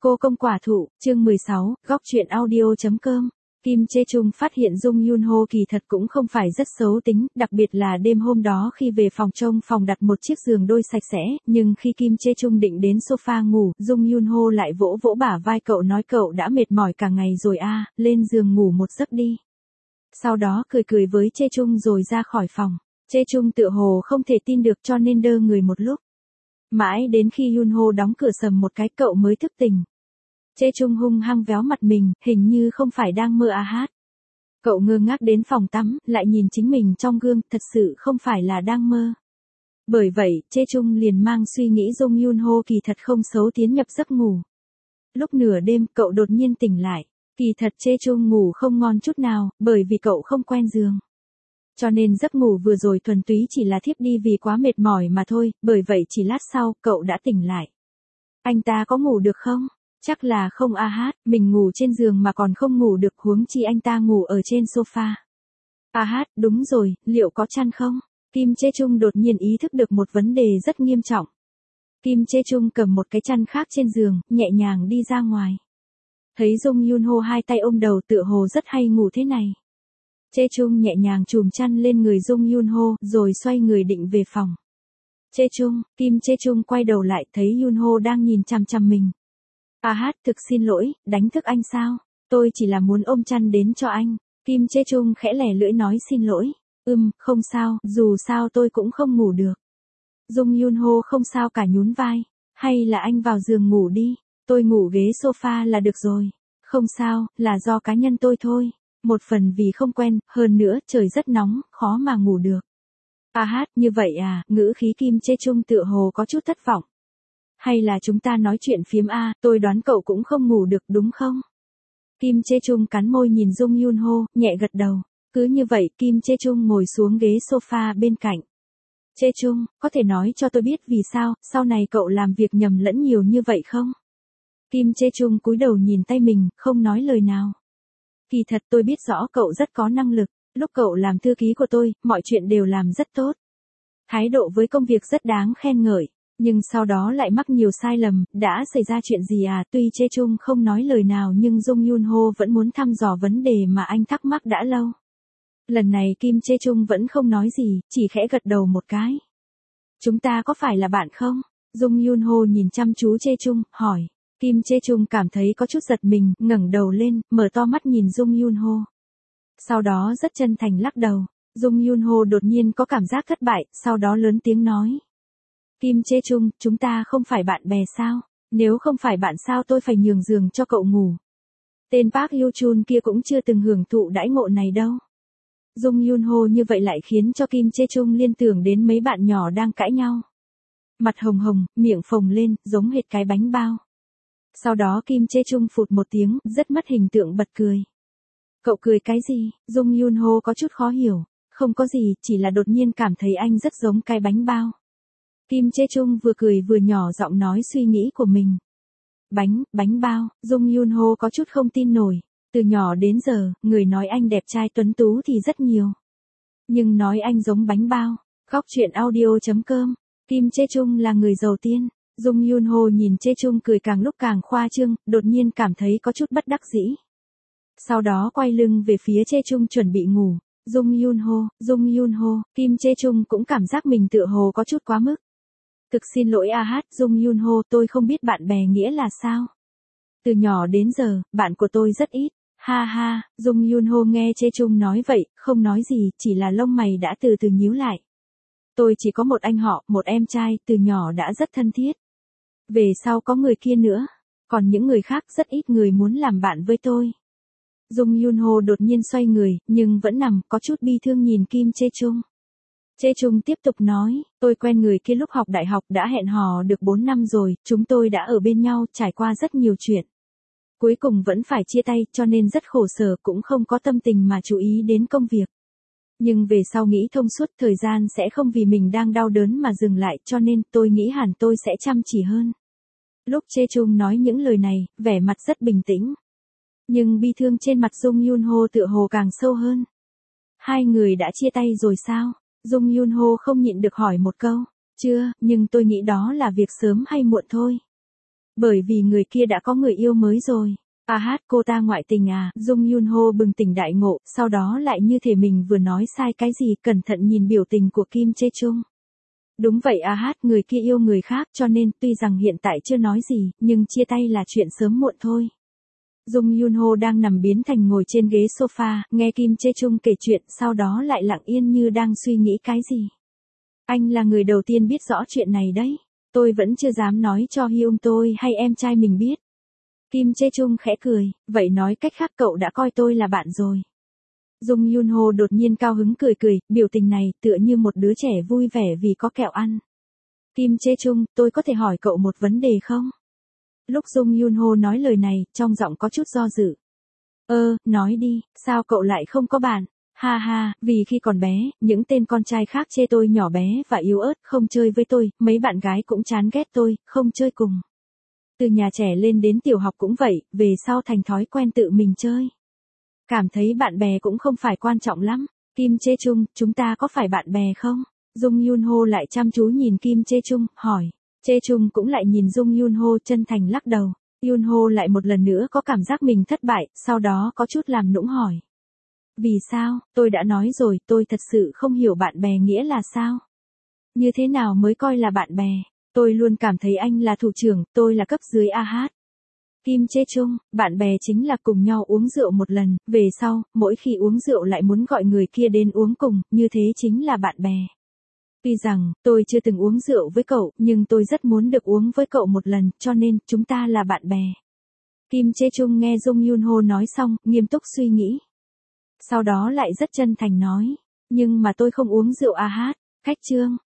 Cô công quả thụ, chương 16, góc chuyện audio.com. Kim Chae Chung phát hiện Jung Yoon Ho kỳ thật cũng không phải rất xấu tính, đặc biệt là đêm hôm đó khi về phòng trông phòng đặt một chiếc giường đôi sạch sẽ, nhưng khi Kim Chae Chung định đến sofa ngủ, Jung Yoon Ho lại vỗ vỗ bả vai cậu nói cậu đã mệt mỏi cả ngày rồi à, lên giường ngủ một giấc đi. Sau đó cười cười với Chae Chung rồi ra khỏi phòng. Chae Chung tựa hồ không thể tin được cho nên đơ người một lúc. Mãi đến khi Yoon Ho đóng cửa sầm một cái cậu mới thức tỉnh. Chae Chung hung hăng véo mặt mình, hình như không phải đang mơ à hát. Cậu ngơ ngác đến phòng tắm, lại nhìn chính mình trong gương, thật sự không phải là đang mơ. Bởi vậy, Chae Chung liền mang suy nghĩ Jung Yoon Ho kỳ thật không xấu tiến nhập giấc ngủ. Lúc nửa đêm, cậu đột nhiên tỉnh lại. Kỳ thật Chae Chung ngủ không ngon chút nào, bởi vì cậu không quen giường. Cho nên giấc ngủ vừa rồi thuần túy chỉ là thiếp đi vì quá mệt mỏi mà thôi, bởi vậy chỉ lát sau, cậu đã tỉnh lại. Anh ta có ngủ được không? Chắc là không a hát, mình ngủ trên giường mà còn không ngủ được, huống chi anh ta ngủ ở trên sofa. A hát, đúng rồi, liệu có chăn không? Kim Chae Chung đột nhiên ý thức được một vấn đề rất nghiêm trọng. Kim Chae Chung cầm một cái chăn khác trên giường, nhẹ nhàng đi ra ngoài. Thấy Jung Yoon Ho hai tay ôm đầu tựa hồ rất hay ngủ thế này. Chae Chung nhẹ nhàng chùm chăn lên người Jung Yoon Ho, rồi xoay người định về phòng. Chae Chung, Kim Chae Chung quay đầu lại thấy Yoon Ho đang nhìn chằm chằm mình. A hát, thực xin lỗi, đánh thức anh sao? Tôi chỉ là muốn ôm chăn đến cho anh. Kim Chae Chung khẽ lẻ lưỡi nói xin lỗi. Không sao, dù sao tôi cũng không ngủ được. Jung Yoon Ho không sao cả nhún vai. Hay là anh vào giường ngủ đi, tôi ngủ ghế sofa là được rồi. Không sao, là do cá nhân tôi thôi. Một phần vì không quen, hơn nữa trời rất nóng, khó mà ngủ được. A hát, như vậy à, ngữ khí Kim Chae Chung tựa hồ có chút thất vọng. Hay là chúng ta nói chuyện phiếm a, tôi đoán cậu cũng không ngủ được đúng không? Kim Chae Chung cắn môi nhìn Jung Yoon Ho, nhẹ gật đầu. Cứ như vậy, Kim Chae Chung ngồi xuống ghế sofa bên cạnh. Chae Chung, có thể nói cho tôi biết vì sao, sau này cậu làm việc nhầm lẫn nhiều như vậy không? Kim Chae Chung cúi đầu nhìn tay mình, không nói lời nào. Kỳ thật tôi biết rõ cậu rất có năng lực, lúc cậu làm thư ký của tôi, mọi chuyện đều làm rất tốt. Thái độ với công việc rất đáng khen ngợi, nhưng sau đó lại mắc nhiều sai lầm, đã xảy ra chuyện gì à? Tuy Chae Chung không nói lời nào nhưng Jung Yoon Ho vẫn muốn thăm dò vấn đề mà anh thắc mắc đã lâu. Lần này Kim Chae Chung vẫn không nói gì, chỉ khẽ gật đầu một cái. Chúng ta có phải là bạn không? Jung Yoon Ho nhìn chăm chú Chae Chung, hỏi. Kim Chae Chung cảm thấy có chút giật mình, ngẩng đầu lên, mở to mắt nhìn Jung Yoon Ho. Sau đó rất chân thành lắc đầu. Jung Yoon Ho đột nhiên có cảm giác thất bại, sau đó lớn tiếng nói. Kim Chae Chung, chúng ta không phải bạn bè sao? Nếu không phải bạn sao tôi phải nhường giường cho cậu ngủ? Tên Park Hyo Chun kia cũng chưa từng hưởng thụ đãi ngộ này đâu. Jung Yoon Ho như vậy lại khiến cho Kim Chae Chung liên tưởng đến mấy bạn nhỏ đang cãi nhau. Mặt hồng hồng, miệng phồng lên, giống hệt cái bánh bao. Sau đó Kim Chae Chung phụt một tiếng, rất mất hình tượng bật cười. Cậu cười cái gì? Jung Yoon Ho có chút khó hiểu. Không có gì, chỉ là đột nhiên cảm thấy anh rất giống cái bánh bao. Kim Chae Chung vừa cười vừa nhỏ giọng nói suy nghĩ của mình. Bánh bao, Jung Yoon Ho có chút không tin nổi. Từ nhỏ đến giờ, người nói anh đẹp trai tuấn tú thì rất nhiều. Nhưng nói anh giống bánh bao. Góc chuyện audio.com. Kim Chae Chung là người đầu tiên. Jung Yoon Ho nhìn Chae Chung cười càng lúc càng khoa trương, đột nhiên cảm thấy có chút bất đắc dĩ. Sau đó quay lưng về phía Chae Chung chuẩn bị ngủ. Jung Yoon Ho, Kim Chae Chung cũng cảm giác mình tựa hồ có chút quá mức. Thực xin lỗi a hát, Jung Yoon Ho, tôi không biết bạn bè nghĩa là sao. Từ nhỏ đến giờ, bạn của tôi rất ít. Ha ha, Jung Yoon Ho nghe Chae Chung nói vậy, không nói gì, chỉ là lông mày đã từ từ nhíu lại. Tôi chỉ có một anh họ, một em trai, từ nhỏ đã rất thân thiết. Về sau có người kia nữa, còn những người khác rất ít người muốn làm bạn với tôi. Jung Yoon Ho đột nhiên xoay người, nhưng vẫn nằm, có chút bi thương nhìn Kim Chae Chung. Chae Chung tiếp tục nói, tôi quen người kia lúc học đại học đã hẹn hò được 4 năm rồi, chúng tôi đã ở bên nhau, trải qua rất nhiều chuyện. Cuối cùng vẫn phải chia tay, cho nên rất khổ sở, cũng không có tâm tình mà chú ý đến công việc. Nhưng về sau nghĩ thông suốt, thời gian sẽ không vì mình đang đau đớn mà dừng lại, cho nên tôi nghĩ hẳn tôi sẽ chăm chỉ hơn. Lúc Chae Chung nói những lời này, vẻ mặt rất bình tĩnh. Nhưng bi thương trên mặt Jung Yoon Ho tựa hồ càng sâu hơn. Hai người đã chia tay rồi sao? Jung Yoon Ho không nhịn được hỏi một câu. Chưa, nhưng tôi nghĩ đó là việc sớm hay muộn thôi. Bởi vì người kia đã có người yêu mới rồi. À hát, cô ta ngoại tình à? Jung Yun Ho bừng tỉnh đại ngộ, sau đó lại như thể mình vừa nói sai cái gì, cẩn thận nhìn biểu tình của Kim Jae Chung. Đúng vậy à hát, người kia yêu người khác, cho nên tuy rằng hiện tại chưa nói gì, nhưng chia tay là chuyện sớm muộn thôi. Jung Yun Ho đang nằm biến thành ngồi trên ghế sofa, nghe Kim Jae Chung kể chuyện, sau đó lại lặng yên như đang suy nghĩ cái gì. Anh là người đầu tiên biết rõ chuyện này đấy. Tôi vẫn chưa dám nói cho Hyung tôi hay em trai mình biết. Kim Jae Chung khẽ cười, vậy nói cách khác cậu đã coi tôi là bạn rồi. Jung Yun Ho đột nhiên cao hứng cười cười, biểu tình này tựa như một đứa trẻ vui vẻ vì có kẹo ăn. Kim Jae Chung, tôi có thể hỏi cậu một vấn đề không? Lúc Jung Yun Ho nói lời này, trong giọng có chút do dự. Nói đi, sao cậu lại không có bạn? Ha ha, vì khi còn bé, những tên con trai khác chê tôi nhỏ bé và yếu ớt, không chơi với tôi, mấy bạn gái cũng chán ghét tôi, không chơi cùng. Từ nhà trẻ lên đến tiểu học cũng vậy, về sau thành thói quen tự mình chơi. Cảm thấy bạn bè cũng không phải quan trọng lắm. Kim Jae Chung, chúng ta có phải bạn bè không? Jung Yun Ho lại chăm chú nhìn Kim Jae Chung, hỏi. Jae Chung cũng lại nhìn Jung Yun Ho chân thành lắc đầu. Yun Ho lại một lần nữa có cảm giác mình thất bại, sau đó có chút làm nũng hỏi. Vì sao, tôi đã nói rồi, tôi thật sự không hiểu bạn bè nghĩa là sao? Như thế nào mới coi là bạn bè? Tôi luôn cảm thấy anh là thủ trưởng, tôi là cấp dưới A hát. Kim Jae Chung, bạn bè chính là cùng nhau uống rượu một lần, về sau, mỗi khi uống rượu lại muốn gọi người kia đến uống cùng, như thế chính là bạn bè. Tuy rằng, tôi chưa từng uống rượu với cậu, nhưng tôi rất muốn được uống với cậu một lần, cho nên, chúng ta là bạn bè. Kim Jae Chung nghe Jung Yun Ho nói xong, nghiêm túc suy nghĩ. Sau đó lại rất chân thành nói, nhưng mà tôi không uống rượu A hát. Khách trương,